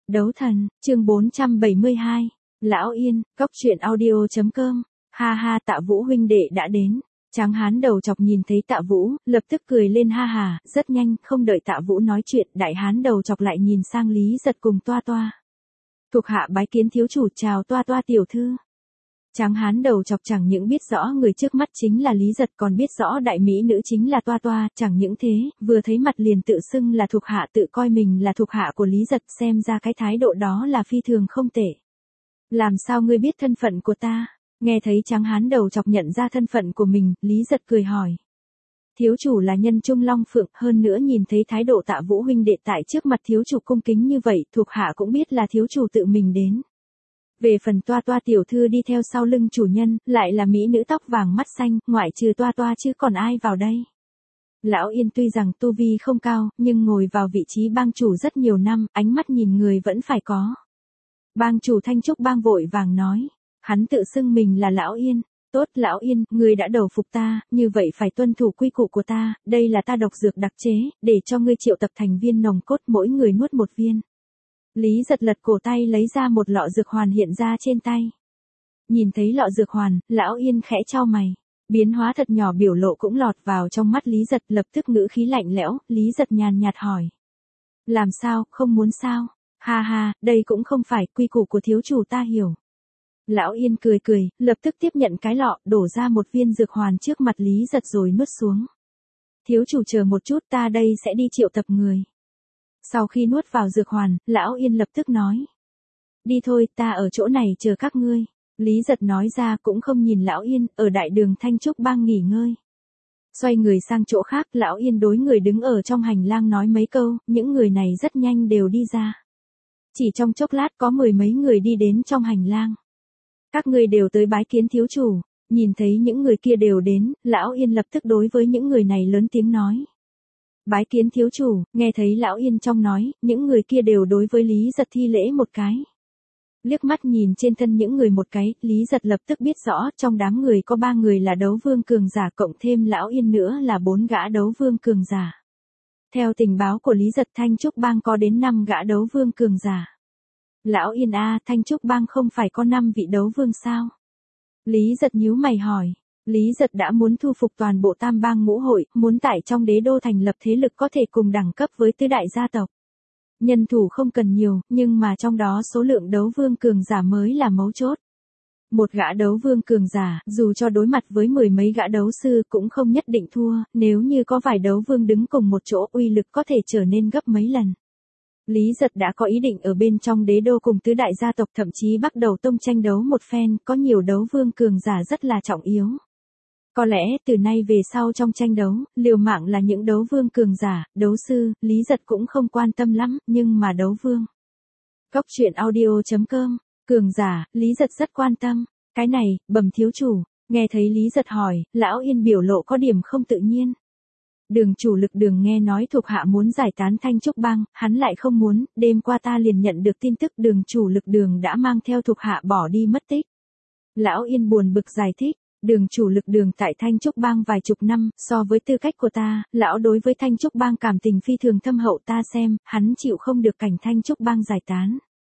Đấu thần, chương 472. Lão Yên, cóc truyện audio.com. Ha ha, Tạ Vũ huynh đệ đã đến. Tráng hán đầu chọc nhìn thấy Tạ Vũ, lập tức cười lên ha hà, rất nhanh, không đợi Tạ Vũ nói chuyện, đại hán đầu chọc lại nhìn sang Lý Giật cùng Toa Toa. Thuộc hạ bái kiến thiếu chủ, chào Toa Toa tiểu thư. Tráng hán đầu chọc chẳng những biết rõ người trước mắt chính là Lý Giật, còn biết rõ đại mỹ nữ chính là Toa Toa, chẳng những thế, vừa thấy mặt liền tự xưng là thuộc hạ, tự coi mình là thuộc hạ của Lý Giật, xem ra cái thái độ đó là phi thường không tệ. Làm sao ngươi biết thân phận của ta? Nghe thấy tráng hán đầu chọc nhận ra thân phận của mình, Lý Giật cười hỏi. Thiếu chủ là nhân trung long phượng, hơn nữa nhìn thấy thái độ Tạ Vũ huynh đệ tại trước mặt thiếu chủ cung kính như vậy, thuộc hạ cũng biết là thiếu chủ tự mình đến. Về phần Toa Toa tiểu thư đi theo sau lưng chủ nhân, lại là mỹ nữ tóc vàng mắt xanh, ngoại trừ Toa Toa chứ còn ai vào đây. Lão Yên tuy rằng tu vi không cao, nhưng ngồi vào vị trí bang chủ rất nhiều năm, ánh mắt nhìn người vẫn phải có. Bang chủ Thanh Trúc bang vội vàng nói, hắn tự xưng mình là Lão Yên. Tốt Lão Yên, ngươi đã đầu phục ta, như vậy phải tuân thủ quy củ của ta, đây là ta độc dược đặc chế, để cho ngươi triệu tập thành viên nồng cốt mỗi người nuốt một viên. Lý Giật lật cổ tay lấy ra một lọ dược hoàn hiện ra trên tay. Nhìn thấy lọ dược hoàn, Lão Yên khẽ chau mày. Biến hóa thật nhỏ biểu lộ cũng lọt vào trong mắt Lý Giật, lập tức ngữ khí lạnh lẽo, Lý Giật nhàn nhạt hỏi. Làm sao, không muốn sao? Ha ha, đây cũng không phải quy củ của thiếu chủ ta hiểu. Lão Yên cười cười, lập tức tiếp nhận cái lọ, đổ ra một viên dược hoàn trước mặt Lý Giật rồi nuốt xuống. Thiếu chủ chờ một chút, ta đây sẽ đi triệu tập người. Sau khi nuốt vào dược hoàn, Lão Yên lập tức nói. Đi thôi, ta ở chỗ này chờ các ngươi. Lý Giật nói ra cũng không nhìn Lão Yên, ở đại đường Thanh Trúc bang nghỉ ngơi. Xoay người sang chỗ khác, Lão Yên đối người đứng ở trong hành lang nói mấy câu, những người này rất nhanh đều đi ra. Chỉ trong chốc lát có mười mấy người đi đến trong hành lang. Các ngươi đều tới bái kiến thiếu chủ. Nhìn thấy những người kia đều đến, Lão Yên lập tức đối với những người này lớn tiếng nói. Bái kiến thiếu chủ, nghe thấy Lão Yên trong nói, những người kia đều đối với Lý Giật thi lễ một cái. Liếc mắt nhìn trên thân những người một cái, Lý Giật lập tức biết rõ, trong đám người có 3 người là đấu vương cường giả cộng thêm Lão Yên nữa là 4 gã đấu vương cường giả. Theo tình báo của Lý Giật, Thanh Trúc bang có đến 5 gã đấu vương cường giả. Lão Yên a, Thanh Trúc bang không phải có 5 vị đấu vương sao? Lý Giật nhíu mày hỏi. Lý Giật đã muốn thu phục toàn bộ tam bang ngũ hội, muốn tại trong đế đô thành lập thế lực có thể cùng đẳng cấp với tứ đại gia tộc. Nhân thủ không cần nhiều, nhưng mà trong đó số lượng đấu vương cường giả mới là mấu chốt. Một gã đấu vương cường giả, dù cho đối mặt với mười mấy gã đấu sư cũng không nhất định thua, nếu như có vài đấu vương đứng cùng một chỗ uy lực có thể trở nên gấp mấy lần. Lý Giật đã có ý định ở bên trong đế đô cùng tứ đại gia tộc, thậm chí bắt đầu tông tranh đấu một phen, có nhiều đấu vương cường giả rất là trọng yếu. Có lẽ từ nay về sau trong tranh đấu, liều mạng là những đấu vương cường giả, đấu sư, Lý Giật cũng không quan tâm lắm, nhưng mà đấu vương. Cóc truyện audio.com, cường giả, Lý Giật rất quan tâm. Cái này, bẩm thiếu chủ, nghe thấy Lý Giật hỏi, Lão Yên biểu lộ có điểm không tự nhiên. Đường chủ Lực Đường nghe nói thuộc hạ muốn giải tán Thanh Trúc bang, hắn lại không muốn, đêm qua ta liền nhận được tin tức đường chủ Lực Đường đã mang theo thuộc hạ bỏ đi mất tích. Lão Yên buồn bực giải thích. Đường chủ Lực Đường tại Thanh Trúc bang vài chục năm, so với tư cách của ta, lão đối với Thanh Trúc bang cảm tình phi thường thâm hậu, ta xem, hắn chịu không được cảnh Thanh Trúc bang giải tán.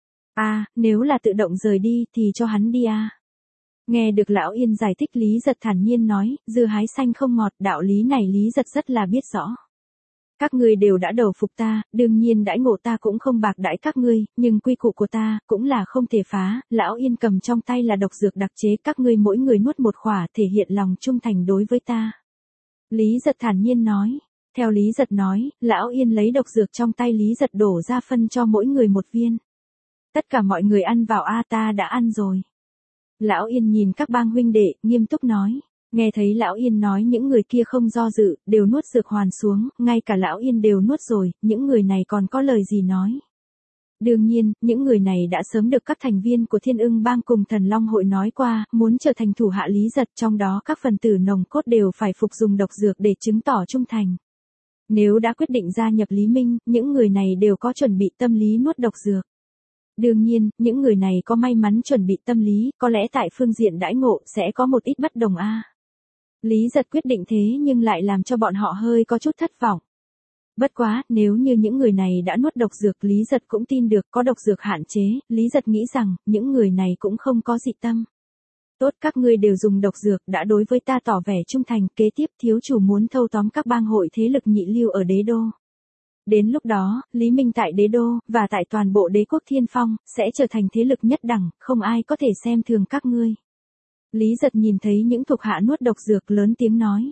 Nếu là tự động rời đi thì cho hắn đi Nghe được Lão Yên giải thích, Lý Giật thản nhiên nói, dưa hái xanh không ngọt, đạo lý này Lý Giật rất là biết rõ. Các ngươi đều đã đầu phục ta, đương nhiên đãi ngộ ta cũng không bạc đãi các ngươi, nhưng quy củ của ta cũng là không thể phá. Lão Yên cầm trong tay là độc dược đặc chế, các ngươi mỗi người nuốt một khỏa, thể hiện lòng trung thành đối với ta. Lý Giật thản nhiên nói. Theo Lý Giật nói, Lão Yên lấy độc dược trong tay Lý Giật đổ ra phân cho mỗi người một viên. Tất cả mọi người ăn vào ta đã ăn rồi. Lão Yên nhìn các bang huynh đệ, nghiêm túc nói. Nghe thấy Lão Yên nói những người kia không do dự, đều nuốt dược hoàn xuống, ngay cả Lão Yên đều nuốt rồi, những người này còn có lời gì nói. Đương nhiên, những người này đã sớm được các thành viên của Thiên Ưng bang cùng Thần Long hội nói qua, muốn trở thành thủ hạ Lý Giật, trong đó các phần tử nồng cốt đều phải phục dùng độc dược để chứng tỏ trung thành. Nếu đã quyết định gia nhập Lý Minh, những người này đều có chuẩn bị tâm lý nuốt độc dược. Đương nhiên, những người này có may mắn chuẩn bị tâm lý, có lẽ tại phương diện đãi ngộ sẽ có một ít bất đồng Lý Giật quyết định thế nhưng lại làm cho bọn họ hơi có chút thất vọng. Bất quá, nếu như những người này đã nuốt độc dược Lý Giật cũng tin được có độc dược hạn chế, Lý Giật nghĩ rằng, những người này cũng không có dị tâm. Tốt, các ngươi đều dùng độc dược đã đối với ta tỏ vẻ trung thành, kế tiếp thiếu chủ muốn thâu tóm các bang hội thế lực nhị lưu ở đế đô. Đến lúc đó, Lý Minh tại đế đô, và tại toàn bộ đế quốc Thiên Phong, sẽ trở thành thế lực nhất đẳng, không ai có thể xem thường các ngươi. Lý Giật nhìn thấy những thuộc hạ nuốt độc dược lớn tiếng nói.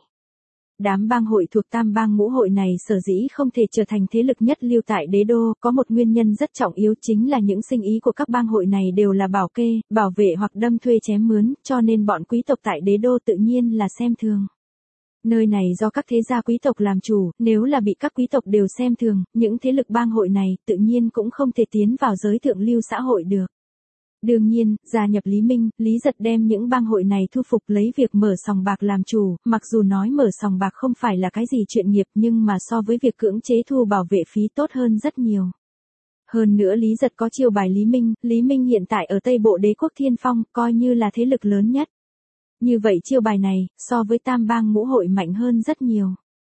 Đám bang hội thuộc tam bang ngũ hội này sở dĩ không thể trở thành thế lực nhất lưu tại đế đô, có một nguyên nhân rất trọng yếu chính là những sinh ý của các bang hội này đều là bảo kê, bảo vệ hoặc đâm thuê chém mướn, cho nên bọn quý tộc tại đế đô tự nhiên là xem thường. Nơi này do các thế gia quý tộc làm chủ, nếu là bị các quý tộc đều xem thường, những thế lực bang hội này tự nhiên cũng không thể tiến vào giới thượng lưu xã hội được. Đương nhiên, gia nhập Lý Minh, Lý Giật đem những bang hội này thu phục lấy việc mở sòng bạc làm chủ, mặc dù nói mở sòng bạc không phải là cái gì chuyện nghiệp nhưng mà so với việc cưỡng chế thu bảo vệ phí tốt hơn rất nhiều. Hơn nữa Lý Giật có chiêu bài Lý Minh hiện tại ở Tây Bộ Đế quốc Thiên Phong, coi như là thế lực lớn nhất. Như vậy chiêu bài này, so với tam bang ngũ hội mạnh hơn rất nhiều.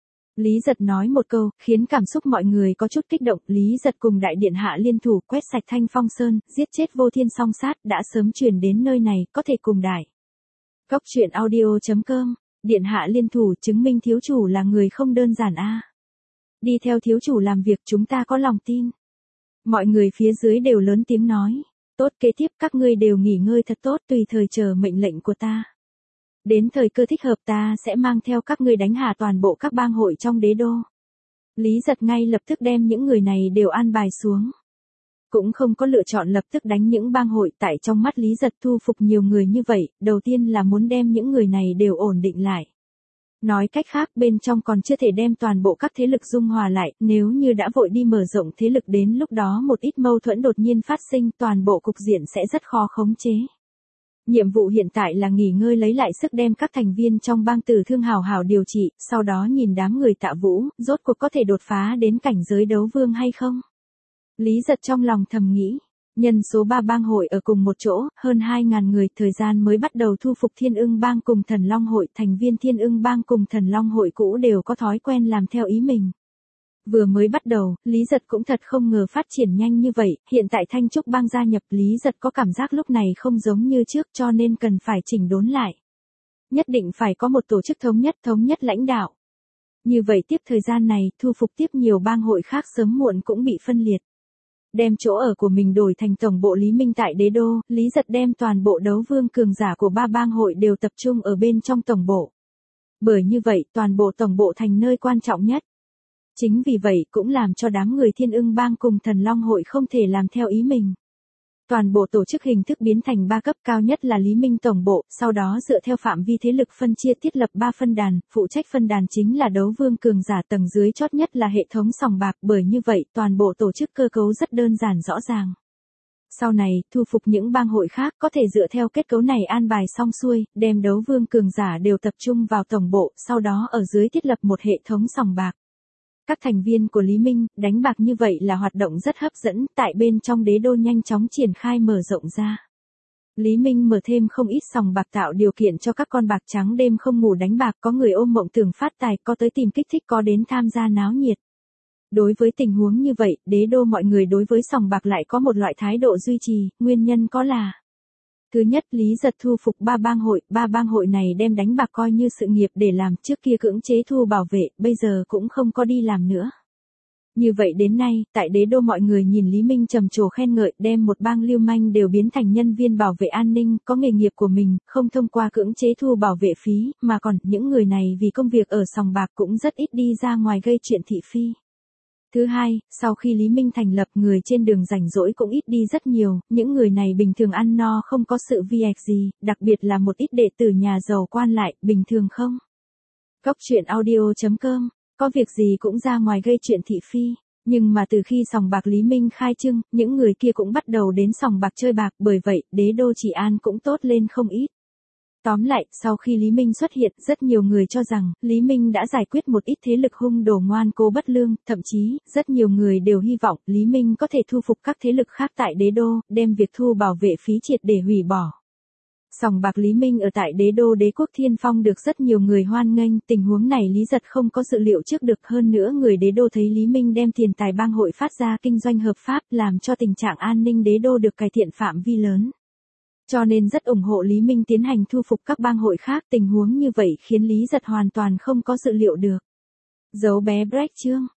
Lý Giật nói một câu, khiến cảm xúc mọi người có chút kích động. Lý Giật cùng đại điện hạ liên thủ quét sạch Thanh Phong Sơn, giết chết Vô Thiên song sát, đã sớm truyền đến nơi này, có thể cùng đại. Cóc truyện audio.com, điện hạ liên thủ chứng minh thiếu chủ là người không đơn giản a. Đi theo thiếu chủ làm việc chúng ta có lòng tin. Mọi người phía dưới đều lớn tiếng nói. Tốt, kế tiếp các ngươi đều nghỉ ngơi thật tốt tùy thời chờ mệnh lệnh của ta. Đến thời cơ thích hợp ta sẽ mang theo các ngươi đánh hạ toàn bộ các bang hội trong đế đô. Lý Giật ngay lập tức đem những người này đều an bài xuống. Cũng không có lựa chọn lập tức đánh những bang hội, tại trong mắt Lý Giật thu phục nhiều người như vậy, đầu tiên là muốn đem những người này đều ổn định lại. Nói cách khác bên trong còn chưa thể đem toàn bộ các thế lực dung hòa lại, nếu như đã vội đi mở rộng thế lực đến lúc đó một ít mâu thuẫn đột nhiên phát sinh toàn bộ cục diện sẽ rất khó khống chế. Nhiệm vụ hiện tại là nghỉ ngơi lấy lại sức đem các thành viên trong bang Tử Thương hào hào điều trị, sau đó nhìn đám người Tạ Vũ, rốt cuộc có thể đột phá đến cảnh giới đấu vương hay không. Lý Giật trong lòng thầm nghĩ, nhân số 3 bang hội ở cùng một chỗ, hơn 2.000 người, thời gian mới bắt đầu thu phục Thiên Ưng bang cùng Thần Long hội, thành viên Thiên Ưng bang cùng Thần Long hội cũ đều có thói quen làm theo ý mình. Vừa mới bắt đầu, Lý Giật cũng thật không ngờ phát triển nhanh như vậy, hiện tại Thanh Trúc bang gia nhập Lý Giật có cảm giác lúc này không giống như trước cho nên cần phải chỉnh đốn lại. Nhất định phải có một tổ chức thống nhất lãnh đạo. Như vậy tiếp thời gian này, thu phục tiếp nhiều bang hội khác sớm muộn cũng bị phân liệt. Đem chỗ ở của mình đổi thành tổng bộ Lý Minh tại đế đô, Lý Giật đem toàn bộ đấu vương cường giả của 3 bang hội đều tập trung ở bên trong tổng bộ. Bởi như vậy, toàn bộ tổng bộ thành nơi quan trọng nhất. Chính vì vậy cũng làm cho đám người Thiên Ưng bang cùng Thần Long hội không thể làm theo ý mình. Toàn bộ tổ chức hình thức biến thành 3 cấp, cao nhất là Lý Minh tổng bộ, sau đó dựa theo phạm vi thế lực phân chia thiết lập 3 phân đàn, phụ trách phân đàn chính là đấu vương cường giả, tầng dưới chót nhất là hệ thống sòng bạc, bởi như vậy toàn bộ tổ chức cơ cấu rất đơn giản rõ ràng. Sau này, thu phục những bang hội khác có thể dựa theo kết cấu này an bài xong xuôi, đem đấu vương cường giả đều tập trung vào tổng bộ, sau đó ở dưới thiết lập một hệ thống sòng bạc. Các thành viên của Lý Minh, đánh bạc như vậy là hoạt động rất hấp dẫn, tại bên trong đế đô nhanh chóng triển khai mở rộng ra. Lý Minh mở thêm không ít sòng bạc tạo điều kiện cho các con bạc trắng đêm không ngủ đánh bạc, có người ôm mộng tưởng phát tài, có tới tìm kích thích, có đến tham gia náo nhiệt. Đối với tình huống như vậy, đế đô mọi người đối với sòng bạc lại có một loại thái độ duy trì, nguyên nhân có là: thứ nhất, Lý Giật thu phục 3 bang hội này đem đánh bạc coi như sự nghiệp để làm, trước kia cưỡng chế thu bảo vệ, bây giờ cũng không có đi làm nữa. Như vậy đến nay, tại đế đô mọi người nhìn Lý Minh trầm trồ khen ngợi, đem một bang lưu manh đều biến thành nhân viên bảo vệ an ninh, có nghề nghiệp của mình, không thông qua cưỡng chế thu bảo vệ phí, mà còn những người này vì công việc ở sòng bạc cũng rất ít đi ra ngoài gây chuyện thị phi. Thứ hai, sau khi Lý Minh thành lập, người trên đường rảnh rỗi cũng ít đi rất nhiều, những người này bình thường ăn no không có sự việc gì, đặc biệt là một ít đệ tử nhà giàu quan lại, bình thường không. Cóc truyện audio.com, có việc gì cũng ra ngoài gây chuyện thị phi, nhưng mà từ khi sòng bạc Lý Minh khai trương, những người kia cũng bắt đầu đến sòng bạc chơi bạc, bởi vậy, đế đô trị an cũng tốt lên không ít. Tóm lại, sau khi Lý Minh xuất hiện, rất nhiều người cho rằng, Lý Minh đã giải quyết một ít thế lực hung đồ ngoan cố bất lương, thậm chí, rất nhiều người đều hy vọng Lý Minh có thể thu phục các thế lực khác tại đế đô, đem việc thu bảo vệ phí triệt để hủy bỏ. Sòng bạc Lý Minh ở tại đế đô Đế quốc Thiên Phong được rất nhiều người hoan nghênh, tình huống này Lý Giật không có dự liệu trước được, hơn nữa người đế đô thấy Lý Minh đem tiền tài bang hội phát ra kinh doanh hợp pháp, làm cho tình trạng an ninh đế đô được cải thiện phạm vi lớn. Cho nên rất ủng hộ Lý Minh tiến hành thu phục các bang hội khác, tình huống như vậy khiến Lý Giật hoàn toàn không có dự liệu được. Dấu bé break chương